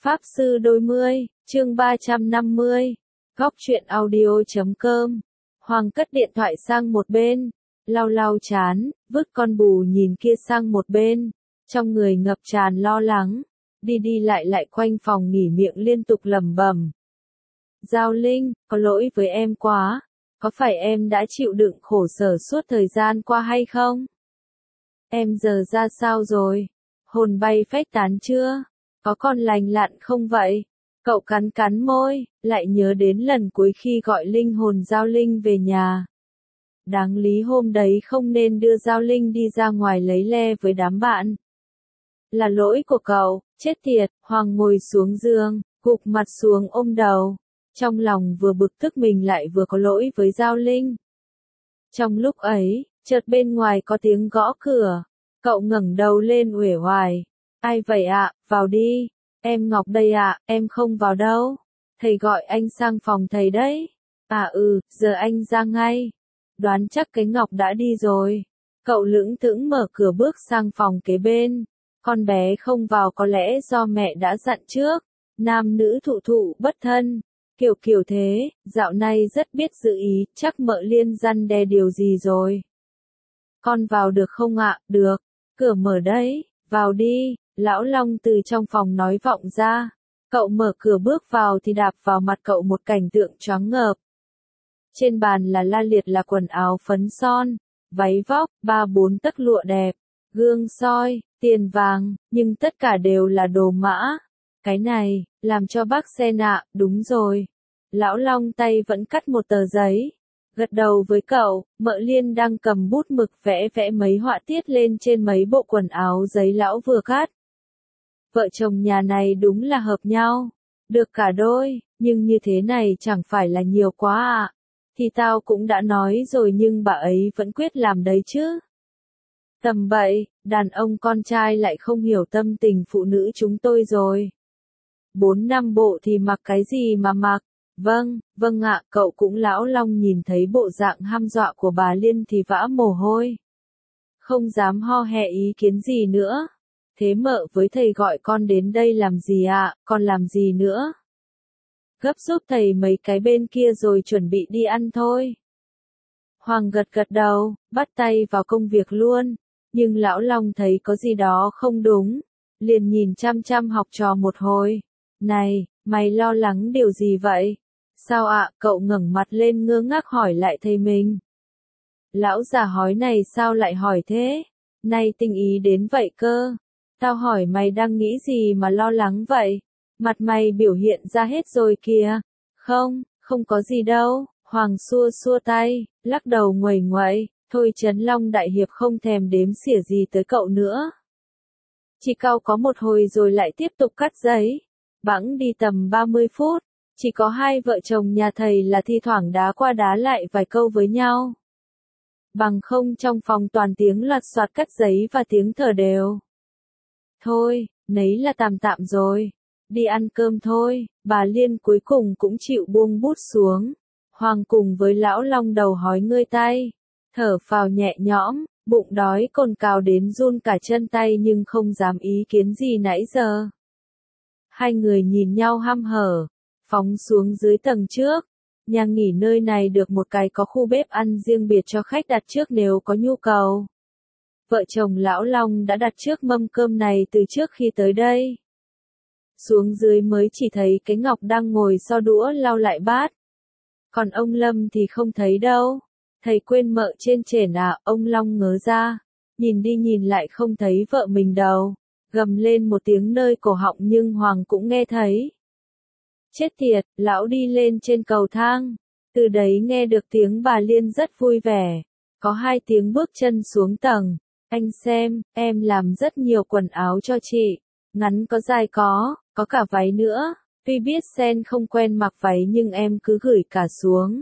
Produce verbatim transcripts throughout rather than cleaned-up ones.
Pháp Sư Đôi Mươi, chương ba trăm năm mươi, góc truyện audio chấm com. Hoàng cất điện thoại sang một bên, lau lau chán, vứt con bù nhìn kia sang một bên, trong người ngập tràn lo lắng, đi đi lại lại quanh phòng nghỉ miệng liên tục lẩm bẩm. Giao Linh, có lỗi với em quá, có phải em đã chịu đựng khổ sở suốt thời gian qua hay không? Em giờ ra sao rồi? Hồn bay phách tán chưa? Có còn lành lặn không vậy? Cậu cắn cắn môi, lại nhớ đến lần cuối khi gọi linh hồn Giao Linh về nhà. Đáng lý hôm đấy không nên đưa Giao Linh đi ra ngoài lấy le với đám bạn. Là lỗi của cậu, chết tiệt. Hoàng ngồi xuống giường, gục mặt xuống ôm đầu. Trong lòng vừa bực tức mình lại vừa có lỗi với Giao Linh. Trong lúc ấy, chợt bên ngoài có tiếng gõ cửa. Cậu ngẩng đầu lên uể oải. Ai vậy ạ, vào đi. Em Ngọc đây ạ, em không vào đâu. Thầy gọi anh sang phòng thầy đấy. À ừ, giờ anh ra ngay. Đoán chắc cái Ngọc đã đi rồi. Cậu lững thững mở cửa bước sang phòng kế bên. Con bé không vào có lẽ do mẹ đã dặn trước. Nam nữ thụ thụ bất thân. Kiểu kiểu thế, dạo này rất biết giữ ý, chắc mợ Liên răn đe điều gì rồi. Con vào được không ạ? Được. Cửa mở đấy, vào đi. Lão Long từ trong phòng nói vọng ra. Cậu mở cửa bước vào thì đạp vào mặt cậu một cảnh tượng choáng ngợp. Trên bàn là la liệt là quần áo phấn son, váy vóc, ba bốn tấc lụa đẹp, gương soi, tiền vàng, nhưng tất cả đều là đồ mã. Cái này, làm cho bác Sen ạ, đúng rồi. Lão Long tay vẫn cắt một tờ giấy. Gật đầu với cậu, mợ Liên đang cầm bút mực vẽ vẽ mấy họa tiết lên trên mấy bộ quần áo giấy lão vừa cắt. Vợ chồng nhà này đúng là hợp nhau. Được cả đôi, nhưng như thế này chẳng phải là nhiều quá à. Thì tao cũng đã nói rồi nhưng bà ấy vẫn quyết làm đấy chứ. Tầm bậy, đàn ông con trai lại không hiểu tâm tình phụ nữ chúng tôi rồi. Bốn năm bộ thì mặc cái gì mà mặc. Vâng, vâng ạ, cậu cũng Lão Long nhìn thấy bộ dạng hăm dọa của bà Liên thì vã mồ hôi. Không dám ho hè ý kiến gì nữa. Thế mợ với thầy gọi con đến đây làm gì ạ, con làm gì nữa? Gấp giúp thầy mấy cái bên kia rồi chuẩn bị đi ăn thôi. Hoàng gật gật đầu, bắt tay vào công việc luôn. Nhưng Lão Long thấy có gì đó không đúng. Liền nhìn chăm chăm học trò một hồi. Này, mày lo lắng điều gì vậy? Sao ạ? Cậu ngẩng mặt lên ngơ ngác hỏi lại thầy mình. Lão già hói này sao lại hỏi thế? Nay tinh ý đến vậy cơ. Tao hỏi mày đang nghĩ gì mà lo lắng vậy? Mặt mày biểu hiện ra hết rồi kìa. Không, không có gì đâu. Hoàng xua xua tay, lắc đầu nguầy nguậy. Thôi Trấn Long đại hiệp không thèm đếm xỉa gì tới cậu nữa. Chỉ cau có một hồi rồi lại tiếp tục cắt giấy. Bẵng đi tầm ba mươi phút. Chỉ có hai vợ chồng nhà thầy là thi thoảng đá qua đá lại vài câu với nhau. Bằng không trong phòng toàn tiếng loạt soạt cắt giấy và tiếng thở đều. Thôi, nấy là tạm tạm rồi. Đi ăn cơm thôi. Bà Liên cuối cùng cũng chịu buông bút xuống. Hoàng cùng với Lão Long đầu hói ngơi tay. Thở phào nhẹ nhõm, bụng đói cồn cào đến run cả chân tay nhưng không dám ý kiến gì nãy giờ. Hai người nhìn nhau hăm hở. Phóng xuống dưới tầng trước. Nhà nghỉ nơi này được một cái có khu bếp ăn riêng biệt cho khách đặt trước nếu có nhu cầu. Vợ chồng Lão Long đã đặt trước mâm cơm này từ trước khi tới đây. Xuống dưới mới chỉ thấy cái Ngọc đang ngồi so đũa lau lại bát. Còn ông Lâm thì không thấy đâu. Thầy quên mợ trên trển à, ông Long ngớ ra. Nhìn đi nhìn lại không thấy vợ mình đâu. Gầm lên một tiếng nơi cổ họng nhưng Hoàng cũng nghe thấy. Chết tiệt, lão đi lên trên cầu thang. Từ đấy nghe được tiếng bà Liên rất vui vẻ. Có hai tiếng bước chân xuống tầng. Anh xem, em làm rất nhiều quần áo cho chị. Ngắn có dài có, có cả váy nữa. Tuy biết Sen không quen mặc váy nhưng em cứ gửi cả xuống.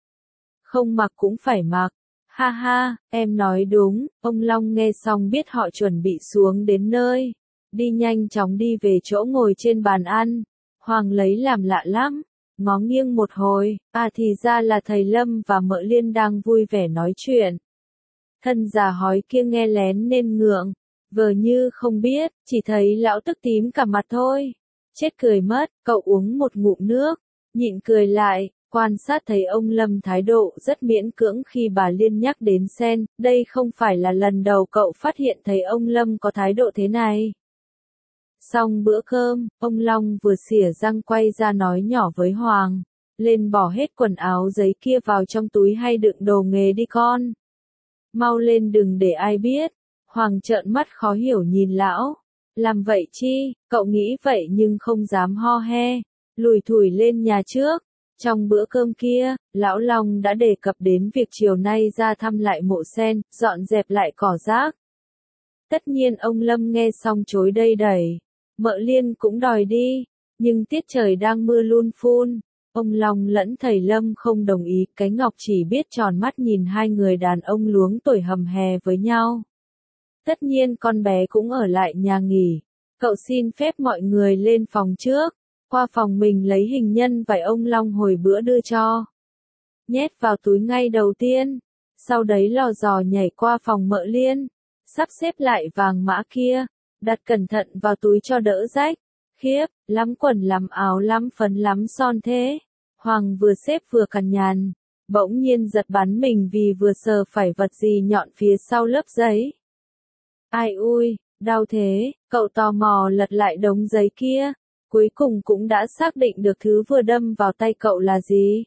Không mặc cũng phải mặc. Ha ha, em nói đúng. Ông Long nghe xong biết họ chuẩn bị xuống đến nơi. Đi nhanh chóng đi về chỗ ngồi trên bàn ăn. Hoàng lấy làm lạ lắm. Ngó nghiêng một hồi, à thì ra là thầy Lâm và mợ Liên đang vui vẻ nói chuyện. Thân già hói kia nghe lén nên ngượng, vờ như không biết, chỉ thấy lão tức tím cả mặt thôi. Chết cười mất, cậu uống một ngụm nước, nhịn cười lại, quan sát thấy ông Lâm thái độ rất miễn cưỡng khi bà Liên nhắc đến Sen, đây không phải là lần đầu cậu phát hiện thấy ông Lâm có thái độ thế này. Xong bữa cơm, ông Long vừa xỉa răng quay ra nói nhỏ với Hoàng, lên bỏ hết quần áo giấy kia vào trong túi hay đựng đồ nghề đi con. Mau lên đừng để ai biết. Hoàng trợn mắt khó hiểu nhìn lão. Làm vậy chi, cậu nghĩ vậy nhưng không dám ho he, lùi thủi lên nhà trước. Trong bữa cơm kia, lão Long đã đề cập đến việc chiều nay ra thăm lại mộ Sen, dọn dẹp lại cỏ rác. Tất nhiên ông Lâm nghe xong chối đây đẩy. Mợ Liên cũng đòi đi, nhưng tiết trời đang mưa luôn phun. Ông Long lẫn thầy Lâm không đồng ý, cái Ngọc chỉ biết tròn mắt nhìn hai người đàn ông luống tuổi hầm hè với nhau. Tất nhiên con bé cũng ở lại nhà nghỉ. Cậu xin phép mọi người lên phòng trước, qua phòng mình lấy hình nhân vải ông Long hồi bữa đưa cho. Nhét vào túi ngay đầu tiên, sau đấy lò dò nhảy qua phòng Mợ Liên, sắp xếp lại vàng mã kia, đặt cẩn thận vào túi cho đỡ rách. Khiếp, lắm quần lắm áo lắm phấn lắm son thế. Hoàng vừa xếp vừa cằn nhằn, bỗng nhiên giật bắn mình vì vừa sờ phải vật gì nhọn phía sau lớp giấy. Ai ui, đau thế, cậu tò mò lật lại đống giấy kia, cuối cùng cũng đã xác định được thứ vừa đâm vào tay cậu là gì.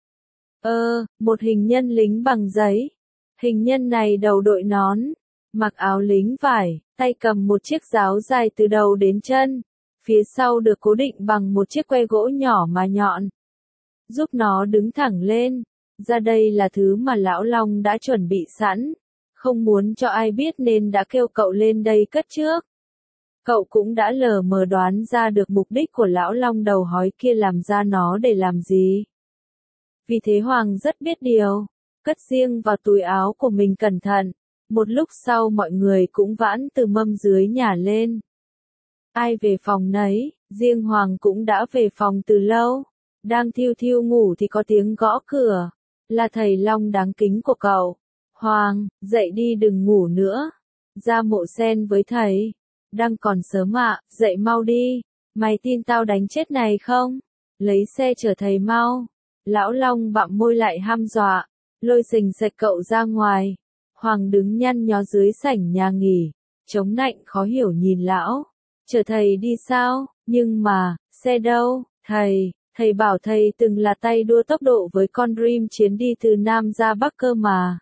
Ơ, một hình nhân lính bằng giấy. Hình nhân này đầu đội nón, mặc áo lính vải, tay cầm một chiếc giáo dài từ đầu đến chân, phía sau được cố định bằng một chiếc que gỗ nhỏ mà nhọn, giúp nó đứng thẳng lên. Ra đây là thứ mà lão Long đã chuẩn bị sẵn, không muốn cho ai biết nên đã kêu cậu lên đây cất trước. Cậu cũng đã lờ mờ đoán ra được mục đích của lão Long đầu hói kia làm ra nó để làm gì. Vì thế Hoàng rất biết điều, cất riêng vào túi áo của mình cẩn thận. Một lúc sau mọi người cũng vãn từ mâm dưới nhà lên. Ai về phòng nấy, riêng Hoàng cũng đã về phòng từ lâu. Đang thiêu thiêu ngủ thì có tiếng gõ cửa. Là thầy Long đáng kính của cậu. Hoàng, dậy đi đừng ngủ nữa. Ra mộ Sen với thầy. Đang còn sớm ạ, dậy mau đi. Mày tin tao đánh chết này không? Lấy xe chở thầy mau. Lão Long bặm môi lại hăm dọa. Lôi sình sạch cậu ra ngoài. Hoàng đứng nhăn nhó dưới sảnh nhà nghỉ. Chống nạnh khó hiểu nhìn lão. Chở thầy đi sao? Nhưng mà, xe đâu? Thầy, thầy bảo thầy từng là tay đua tốc độ với con Dream Chiến đi từ Nam ra Bắc cơ mà.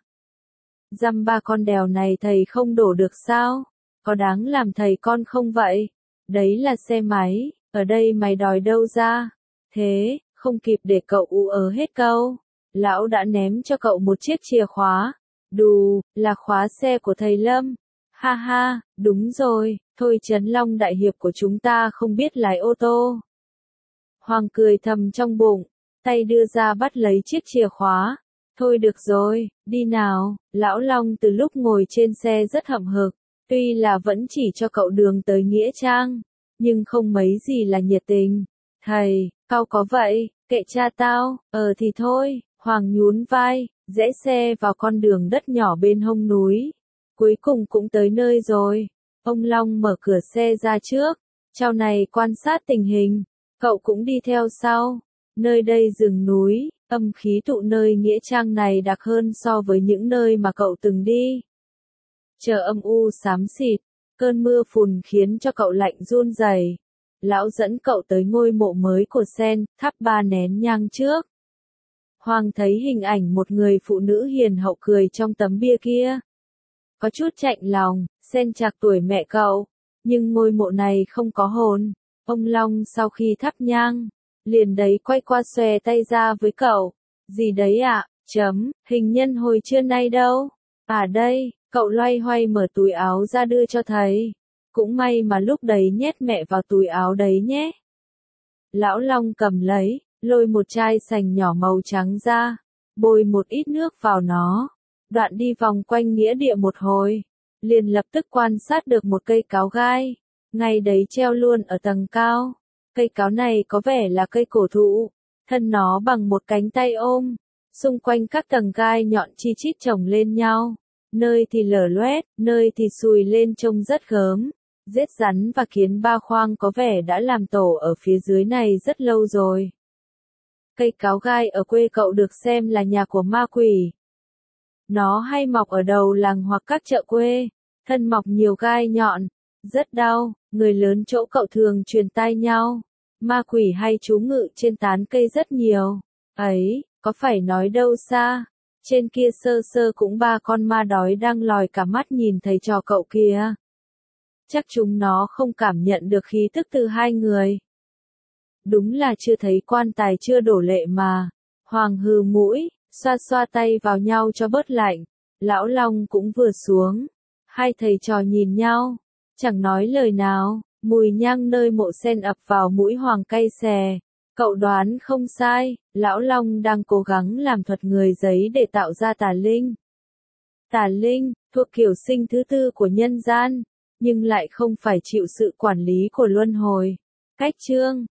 Dăm ba con đèo này thầy không đổ được sao? Có đáng làm thầy con không vậy? Đấy là xe máy, ở đây mày đòi đâu ra? Thế, không kịp để cậu ú ớ hết câu. Lão đã ném cho cậu một chiếc chìa khóa. Đù, là khóa xe của thầy Lâm. Ha ha, đúng rồi, thôi Trấn Long đại hiệp của chúng ta không biết lái ô tô. Hoàng cười thầm trong bụng, tay đưa ra bắt lấy chiếc chìa khóa. Thôi được rồi, đi nào. Lão Long từ lúc ngồi trên xe rất hậm hực, tuy là vẫn chỉ cho cậu đường tới Nghĩa Trang, nhưng không mấy gì là nhiệt tình. Thầy, tao có vậy, kệ cha tao, ờ thì thôi. Hoàng nhún vai, rẽ xe vào con đường đất nhỏ bên hông núi. Cuối cùng cũng tới nơi rồi. Ông Long mở cửa xe ra trước, trao này quan sát tình hình. Cậu cũng đi theo sau. Nơi đây rừng núi, âm khí tụ nơi Nghĩa Trang này đặc hơn so với những nơi mà cậu từng đi. Trời âm u xám xịt, cơn mưa phùn khiến cho cậu lạnh run rẩy. Lão dẫn cậu tới ngôi mộ mới của Sen, thắp ba nén nhang trước. Hoàng thấy hình ảnh một người phụ nữ hiền hậu cười trong tấm bia kia. Có chút chạnh lòng, Sen chạc tuổi mẹ cậu, nhưng ngôi mộ này không có hồn. Ông Long sau khi thắp nhang, liền đấy quay qua xòe tay ra với cậu. Gì đấy ạ? À? Chấm, hình nhân hồi trưa nay đâu? À đây, cậu loay hoay mở túi áo ra đưa cho thầy. Cũng may mà lúc đấy nhét mẹ vào túi áo đấy nhé. Lão Long cầm lấy, lôi một chai sành nhỏ màu trắng ra, bôi một ít nước vào nó. Đoạn đi vòng quanh nghĩa địa một hồi, liền lập tức quan sát được một cây cáo gai. Ngay đấy treo luôn ở tầng cao. Cây cáo này có vẻ là cây cổ thụ, thân nó bằng một cánh tay ôm, xung quanh các tầng gai nhọn chi chít chồng lên nhau, nơi thì lở loét, nơi thì xùi lên trông rất gớm. Giết rắn và kiến ba khoang có vẻ đã làm tổ ở phía dưới này rất lâu rồi. Cây cáo gai ở quê cậu được xem là nhà của ma quỷ. Nó hay mọc ở đầu làng hoặc các chợ quê, thân mọc nhiều gai nhọn, rất đau, người lớn chỗ cậu thường truyền tai nhau. Ma quỷ hay trú ngự trên tán cây rất nhiều. Ấy, có phải nói đâu xa, trên kia sơ sơ cũng ba con ma đói đang lòi cả mắt nhìn thấy trò cậu kìa. Chắc chúng nó không cảm nhận được khí tức từ hai người. Đúng là chưa thấy quan tài chưa đổ lệ mà. Hoàng hừ mũi, xoa xoa tay vào nhau cho bớt lạnh. Lão Long cũng vừa xuống. Hai thầy trò nhìn nhau, chẳng nói lời nào. Mùi nhang nơi mộ sen ập vào mũi Hoàng cay xè. Cậu đoán không sai, Lão Long đang cố gắng làm thuật người giấy để tạo ra tà linh. Tà linh, thuộc kiểu sinh thứ tư của nhân gian, nhưng lại không phải chịu sự quản lý của luân hồi. Cách chương